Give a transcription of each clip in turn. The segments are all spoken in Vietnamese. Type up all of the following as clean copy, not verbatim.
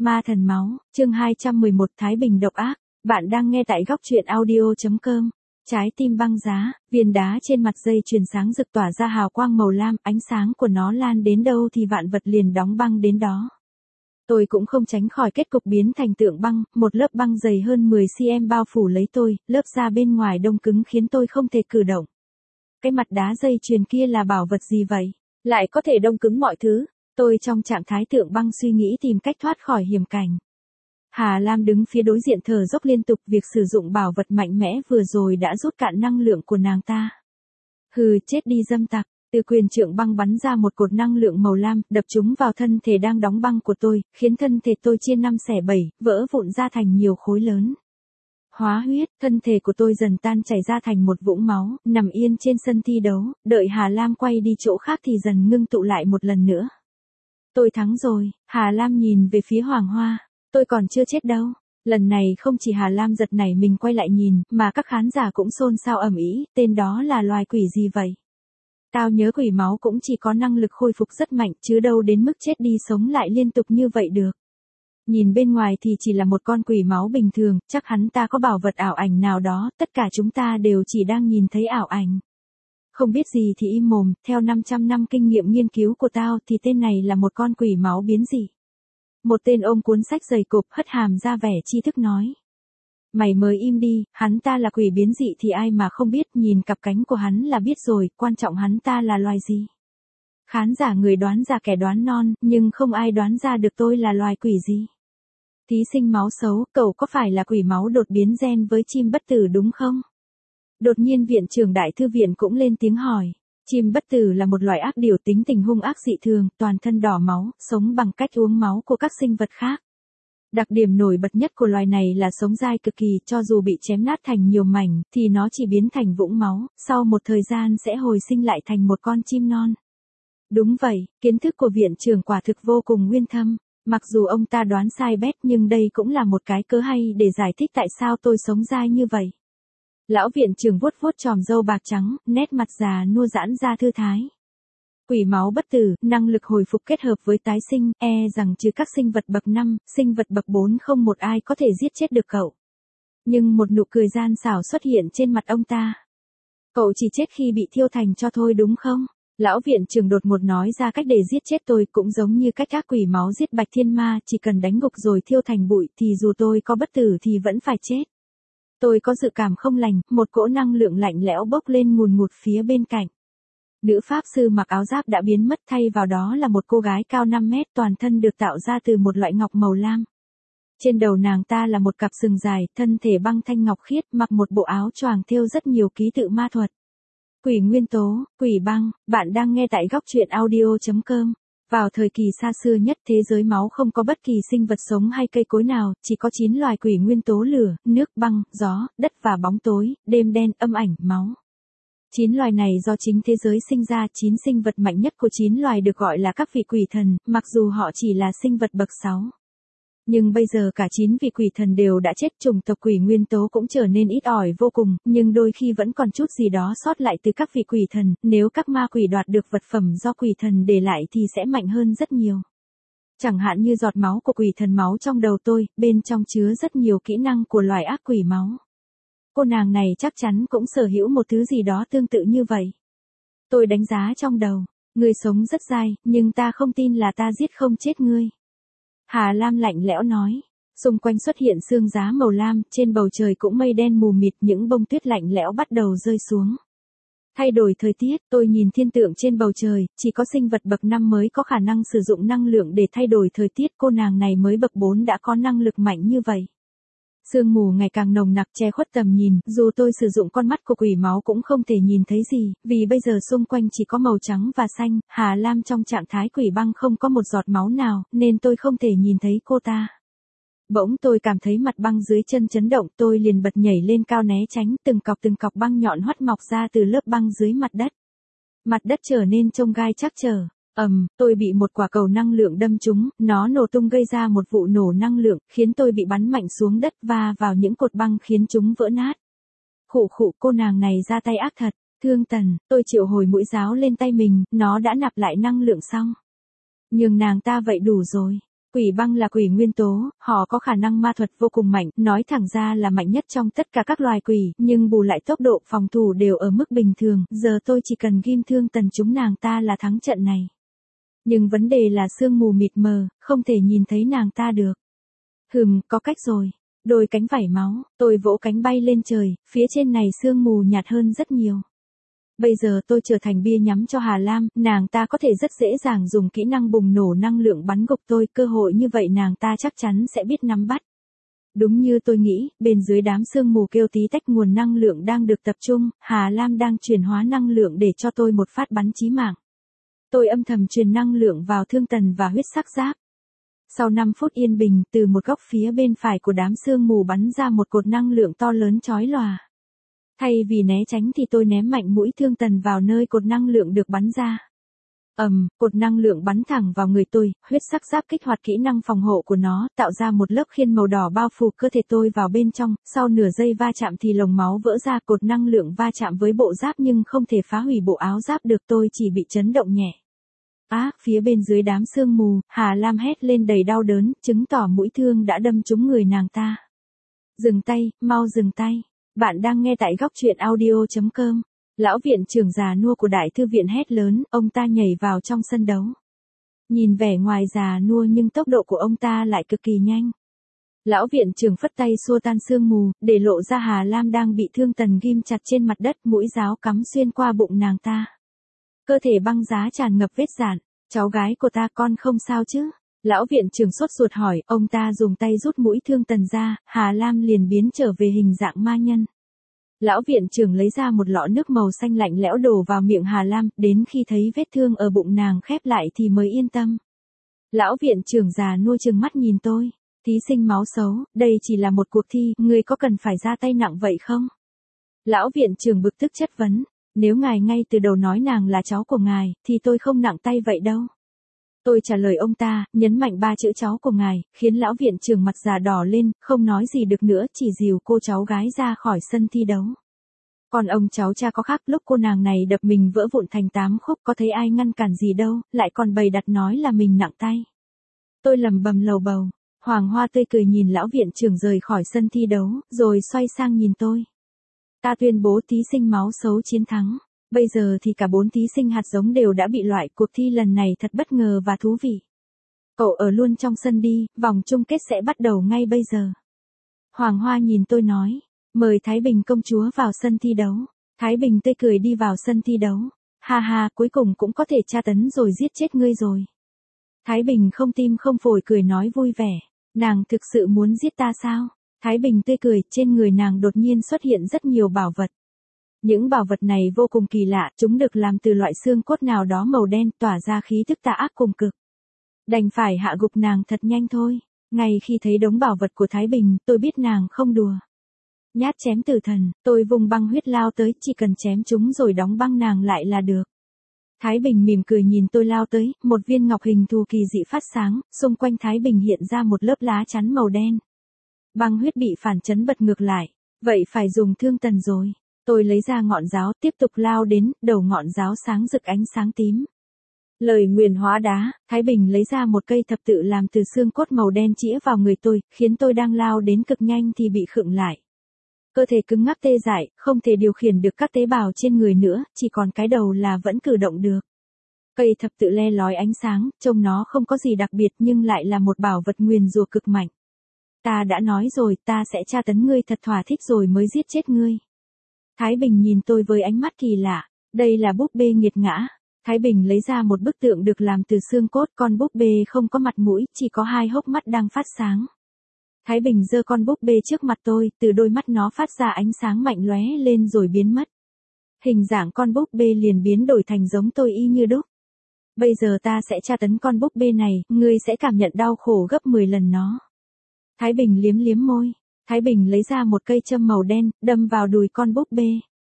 Ma thần máu, chương 211 Thái Bình độc ác. Bạn đang nghe tại góc truyện audio.com. Trái tim băng giá, viên đá trên mặt dây chuyền sáng rực tỏa ra hào quang màu lam, ánh sáng của nó lan đến đâu thì vạn vật liền đóng băng đến đó. Tôi cũng không tránh khỏi kết cục biến thành tượng băng, một lớp băng dày hơn 10 cm bao phủ lấy tôi, lớp da bên ngoài đông cứng khiến tôi không thể cử động. Cái mặt đá dây chuyền kia là bảo vật gì vậy? Lại có thể đông cứng mọi thứ. Tôi trong trạng thái tượng băng suy nghĩ tìm cách thoát khỏi hiểm cảnh. Hà Lam đứng phía đối diện thở dốc liên tục, việc sử dụng bảo vật mạnh mẽ vừa rồi đã rút cạn năng lượng của nàng ta. Hừ, chết đi dâm tặc. Từ quyền trượng băng bắn ra một cột năng lượng màu lam, đập trúng vào thân thể đang đóng băng của tôi, khiến thân thể tôi chia 5 xẻ 7, vỡ vụn ra thành nhiều khối lớn. Hóa huyết, thân thể của tôi dần tan chảy ra thành một vũng máu, nằm yên trên sân thi đấu, đợi Hà Lam quay đi chỗ khác thì dần ngưng tụ lại một lần nữa. Tôi thắng rồi, Hà Lam nhìn về phía Hoàng Hoa, tôi còn chưa chết đâu. Lần này không chỉ Hà Lam giật nảy mình quay lại nhìn, mà các khán giả cũng xôn xao ầm ĩ, tên đó là loài quỷ gì vậy? Tao nhớ quỷ máu cũng chỉ có năng lực khôi phục rất mạnh, chứ đâu đến mức chết đi sống lại liên tục như vậy được. Nhìn bên ngoài thì chỉ là một con quỷ máu bình thường, chắc hắn ta có bảo vật ảo ảnh nào đó, tất cả chúng ta đều chỉ đang nhìn thấy ảo ảnh. Không biết gì thì im mồm, theo 500 năm kinh nghiệm nghiên cứu của tao thì tên này là một con quỷ máu biến dị. Một tên ôm cuốn sách dày cộp hất hàm ra vẻ tri thức nói. Mày mới im đi, hắn ta là quỷ biến dị thì ai mà không biết, nhìn cặp cánh của hắn là biết rồi, quan trọng hắn ta là loài gì. Khán giả người đoán già kẻ đoán non, nhưng không ai đoán ra được tôi là loài quỷ gì. Thí sinh máu xấu, cậu có phải là quỷ máu đột biến gen với chim bất tử đúng không? Đột nhiên viện trưởng đại thư viện cũng lên tiếng hỏi. Chim bất tử là một loài ác điểu tính tình hung ác dị thường, toàn thân đỏ máu, sống bằng cách uống máu của các sinh vật khác. Đặc điểm nổi bật nhất của loài này là sống dai cực kỳ, cho dù bị chém nát thành nhiều mảnh, thì nó chỉ biến thành vũng máu, sau một thời gian sẽ hồi sinh lại thành một con chim non. Đúng vậy, kiến thức của viện trưởng quả thực vô cùng uyên thâm. Mặc dù ông ta đoán sai bét nhưng đây cũng là một cái cớ hay để giải thích tại sao tôi sống dai như vậy. Lão viện trưởng vuốt vuốt chòm râu bạc trắng, nét mặt già nua giãn ra thư thái. Quỷ máu bất tử, năng lực hồi phục kết hợp với tái sinh, rằng trừ các sinh vật bậc 5, sinh vật bậc 4 không một ai có thể giết chết được cậu. Nhưng một nụ cười gian xảo xuất hiện trên mặt ông ta. Cậu chỉ chết khi bị thiêu thành tro thôi đúng không? Lão viện trưởng đột ngột nói ra cách để giết chết tôi, cũng giống như cách ác quỷ máu giết Bạch Thiên Ma, chỉ cần đánh gục rồi thiêu thành bụi thì dù tôi có bất tử thì vẫn phải chết. Tôi có dự cảm không lành, một cỗ năng lượng lạnh lẽo bốc lên ngùn ngụt phía bên cạnh. Nữ pháp sư mặc áo giáp đã biến mất, thay vào đó là một cô gái cao 5 mét, toàn thân được tạo ra từ một loại ngọc màu lam. Trên đầu nàng ta là một cặp sừng dài, thân thể băng thanh ngọc khiết, mặc một bộ áo choàng thêu rất nhiều ký tự ma thuật. Quỷ nguyên tố, quỷ băng, bạn đang nghe tại góc truyện audio.com. Vào thời kỳ xa xưa nhất, thế giới máu không có bất kỳ sinh vật sống hay cây cối nào, chỉ có 9 loài quỷ nguyên tố: lửa, nước, băng, gió, đất và bóng tối, đêm đen, âm ảnh, máu. 9 loài này do chính thế giới sinh ra, 9 sinh vật mạnh nhất của 9 loài được gọi là các vị quỷ thần, mặc dù họ chỉ là sinh vật bậc 6. Nhưng bây giờ cả 9 vị quỷ thần đều đã chết, chủng tộc quỷ nguyên tố cũng trở nên ít ỏi vô cùng, nhưng đôi khi vẫn còn chút gì đó sót lại từ các vị quỷ thần, nếu các ma quỷ đoạt được vật phẩm do quỷ thần để lại thì sẽ mạnh hơn rất nhiều. Chẳng hạn như giọt máu của quỷ thần máu trong đầu tôi, bên trong chứa rất nhiều kỹ năng của loài ác quỷ máu. Cô nàng này chắc chắn cũng sở hữu một thứ gì đó tương tự như vậy. Tôi đánh giá trong đầu, ngươi sống rất dai, nhưng ta không tin là ta giết không chết ngươi. Hà Lam lạnh lẽo nói. Xung quanh xuất hiện sương giá màu lam, trên bầu trời cũng mây đen mù mịt, những bông tuyết lạnh lẽo bắt đầu rơi xuống. Thay đổi thời tiết, tôi nhìn thiên tượng trên bầu trời, chỉ có sinh vật bậc 5 mới có khả năng sử dụng năng lượng để thay đổi thời tiết, cô nàng này mới bậc 4 đã có năng lực mạnh như vậy. Sương mù ngày càng nồng nặc che khuất tầm nhìn, dù tôi sử dụng con mắt của quỷ máu cũng không thể nhìn thấy gì, vì bây giờ xung quanh chỉ có màu trắng và xanh. Hà Lam trong trạng thái quỷ băng không có một giọt máu nào, nên tôi không thể nhìn thấy cô ta. Bỗng tôi cảm thấy mặt băng dưới chân chấn động, tôi liền bật nhảy lên cao né tránh, từng cọc băng nhọn hoắt mọc ra từ lớp băng dưới mặt đất. Mặt đất trở nên chông gai chắc trở. Tôi bị một quả cầu năng lượng đâm trúng, nó nổ tung gây ra một vụ nổ năng lượng, khiến tôi bị bắn mạnh xuống đất và vào những cột băng khiến chúng vỡ nát. Khụ, cô nàng này ra tay ác thật. Thương Tần, tôi triệu hồi mũi giáo lên tay mình, nó đã nạp lại năng lượng xong. Nhưng nàng ta vậy đủ rồi. Quỷ băng là quỷ nguyên tố, họ có khả năng ma thuật vô cùng mạnh, nói thẳng ra là mạnh nhất trong tất cả các loài quỷ, nhưng bù lại tốc độ phòng thủ đều ở mức bình thường, giờ tôi chỉ cần ghim thương tần chúng nàng ta là thắng trận này. Nhưng vấn đề là sương mù mịt mờ, không thể nhìn thấy nàng ta được. Có cách rồi. Đôi cánh vảy máu, tôi vỗ cánh bay lên trời, phía trên này sương mù nhạt hơn rất nhiều. Bây giờ tôi trở thành bia nhắm cho Hà Lam, nàng ta có thể rất dễ dàng dùng kỹ năng bùng nổ năng lượng bắn gục tôi, cơ hội như vậy nàng ta chắc chắn sẽ biết nắm bắt. Đúng như tôi nghĩ, bên dưới đám sương mù kêu tí tách nguồn năng lượng đang được tập trung, Hà Lam đang chuyển hóa năng lượng để cho tôi một phát bắn chí mạng. Tôi âm thầm truyền năng lượng vào thương tần và huyết sắc giáp. Sau 5 phút yên bình, từ một góc phía bên phải của đám sương mù bắn ra một cột năng lượng to lớn chói lòa. Thay vì né tránh thì tôi ném mạnh mũi thương tần vào nơi cột năng lượng được bắn ra. Cột năng lượng bắn thẳng vào người tôi, huyết sắc giáp kích hoạt kỹ năng phòng hộ của nó, tạo ra một lớp khiên màu đỏ bao phủ cơ thể tôi vào bên trong, sau nửa giây va chạm thì lồng máu vỡ ra, cột năng lượng va chạm với bộ giáp nhưng không thể phá hủy bộ áo giáp được, tôi chỉ bị chấn động nhẹ. Phía bên dưới đám sương mù, Hà Lam hét lên đầy đau đớn, chứng tỏ mũi thương đã đâm trúng người nàng ta. Dừng tay, mau dừng tay. Bạn đang nghe tại góc truyện audio.com. Lão viện trưởng già nua của đại thư viện hét lớn, ông ta nhảy vào trong sân đấu. Nhìn vẻ ngoài già nua nhưng tốc độ của ông ta lại cực kỳ nhanh. Lão viện trưởng phất tay xua tan sương mù, để lộ ra Hà Lam đang bị thương tần ghim chặt trên mặt đất, mũi giáo cắm xuyên qua bụng nàng ta. Cơ thể băng giá tràn ngập vết rạn, cháu gái của ta con không sao chứ? Lão viện trưởng sốt ruột hỏi, ông ta dùng tay rút mũi thương tần ra, Hà Lam liền biến trở về hình dạng ma nhân. Lão viện trưởng lấy ra một lọ nước màu xanh lạnh lẽo đổ vào miệng Hà Lam, đến khi thấy vết thương ở bụng nàng khép lại thì mới yên tâm. Lão viện trưởng già nua trừng mắt nhìn tôi, thí sinh máu xấu, đây chỉ là một cuộc thi, ngươi có cần phải ra tay nặng vậy không? Lão viện trưởng bực tức chất vấn, nếu ngài ngay từ đầu nói nàng là cháu của ngài, thì tôi không nặng tay vậy đâu. Tôi trả lời ông ta, nhấn mạnh 3 chữ cháu của ngài, khiến lão viện trưởng mặt già đỏ lên, không nói gì được nữa, chỉ dìu cô cháu gái ra khỏi sân thi đấu. Còn ông cháu cha có khác, lúc cô nàng này đập mình vỡ vụn thành 8 khúc có thấy ai ngăn cản gì đâu, lại còn bày đặt nói là mình nặng tay. Tôi lẩm bẩm lầu bầu, Hoàng Hoa tươi cười nhìn lão viện trưởng rời khỏi sân thi đấu, rồi xoay sang nhìn tôi. Ta tuyên bố thí sinh máu xấu chiến thắng. Bây giờ thì cả 4 thí sinh hạt giống đều đã bị loại, cuộc thi lần này thật bất ngờ và thú vị. Cậu ở luôn trong sân đi, vòng chung kết sẽ bắt đầu ngay bây giờ. Hoàng Hoa nhìn tôi nói, mời Thái Bình công chúa vào sân thi đấu. Thái Bình tươi cười đi vào sân thi đấu. Ha ha, cuối cùng cũng có thể tra tấn rồi giết chết ngươi rồi. Thái Bình không tim không phổi cười nói vui vẻ, nàng thực sự muốn giết ta sao? Thái Bình tươi cười, trên người nàng đột nhiên xuất hiện rất nhiều bảo vật. Những bảo vật này vô cùng kỳ lạ, chúng được làm từ loại xương cốt nào đó màu đen, tỏa ra khí thức tà ác cùng cực. Đành phải hạ gục nàng thật nhanh thôi. Ngay khi thấy đống bảo vật của Thái Bình, tôi biết nàng không đùa. Nhát chém tử thần, tôi vùng băng huyết lao tới, chỉ cần chém chúng rồi đóng băng nàng lại là được. Thái Bình mỉm cười nhìn tôi lao tới, một viên ngọc hình thù kỳ dị phát sáng, xung quanh Thái Bình hiện ra một lớp lá chắn màu đen. Băng huyết bị phản chấn bật ngược lại, vậy phải dùng thương tần rồi. Tôi lấy ra ngọn giáo, tiếp tục lao đến, đầu ngọn giáo sáng rực ánh sáng tím. Lời nguyền hóa đá, Thái Bình lấy ra một cây thập tự làm từ xương cốt màu đen chĩa vào người tôi, khiến tôi đang lao đến cực nhanh thì bị khựng lại. Cơ thể cứng ngắc tê dại, không thể điều khiển được các tế bào trên người nữa, chỉ còn cái đầu là vẫn cử động được. Cây thập tự le lói ánh sáng, trông nó không có gì đặc biệt nhưng lại là một bảo vật nguyền rủa cực mạnh. Ta đã nói rồi, ta sẽ tra tấn ngươi thật thỏa thích rồi mới giết chết ngươi. Thái Bình nhìn tôi với ánh mắt kỳ lạ, đây là búp bê nghiệt ngã. Thái Bình lấy ra một bức tượng được làm từ xương cốt, con búp bê không có mặt mũi, chỉ có 2 hốc mắt đang phát sáng. Thái Bình giơ con búp bê trước mặt tôi, từ đôi mắt nó phát ra ánh sáng mạnh lóe lên rồi biến mất. Hình dạng con búp bê liền biến đổi thành giống tôi y như đúc. Bây giờ ta sẽ tra tấn con búp bê này, ngươi sẽ cảm nhận đau khổ gấp 10 lần nó. Thái Bình liếm liếm môi. Thái Bình lấy ra một cây châm màu đen, đâm vào đùi con búp bê.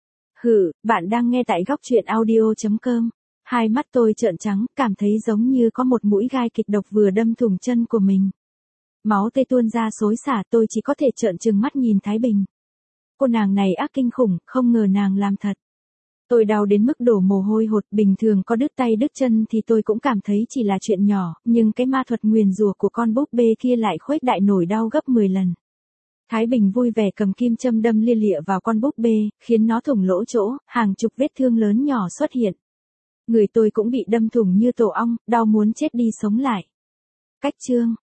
Bạn đang nghe tại góc truyện audio.com. Hai mắt tôi trợn trắng, cảm thấy giống như có một mũi gai kịch độc vừa đâm thủng chân của mình. Máu tê tuôn ra xối xả, tôi chỉ có thể trợn trừng mắt nhìn Thái Bình. Cô nàng này ác kinh khủng, không ngờ nàng làm thật. Tôi đau đến mức đổ mồ hôi hột, bình thường có đứt tay đứt chân thì tôi cũng cảm thấy chỉ là chuyện nhỏ, nhưng cái ma thuật nguyền rủa của con búp bê kia lại khuếch đại nỗi đau gấp 10 lần. Thái Bình vui vẻ cầm kim châm đâm lia lịa vào con búp bê, khiến nó thủng lỗ chỗ, hàng chục vết thương lớn nhỏ xuất hiện. Người tôi cũng bị đâm thủng như tổ ong, đau muốn chết đi sống lại. Cách chương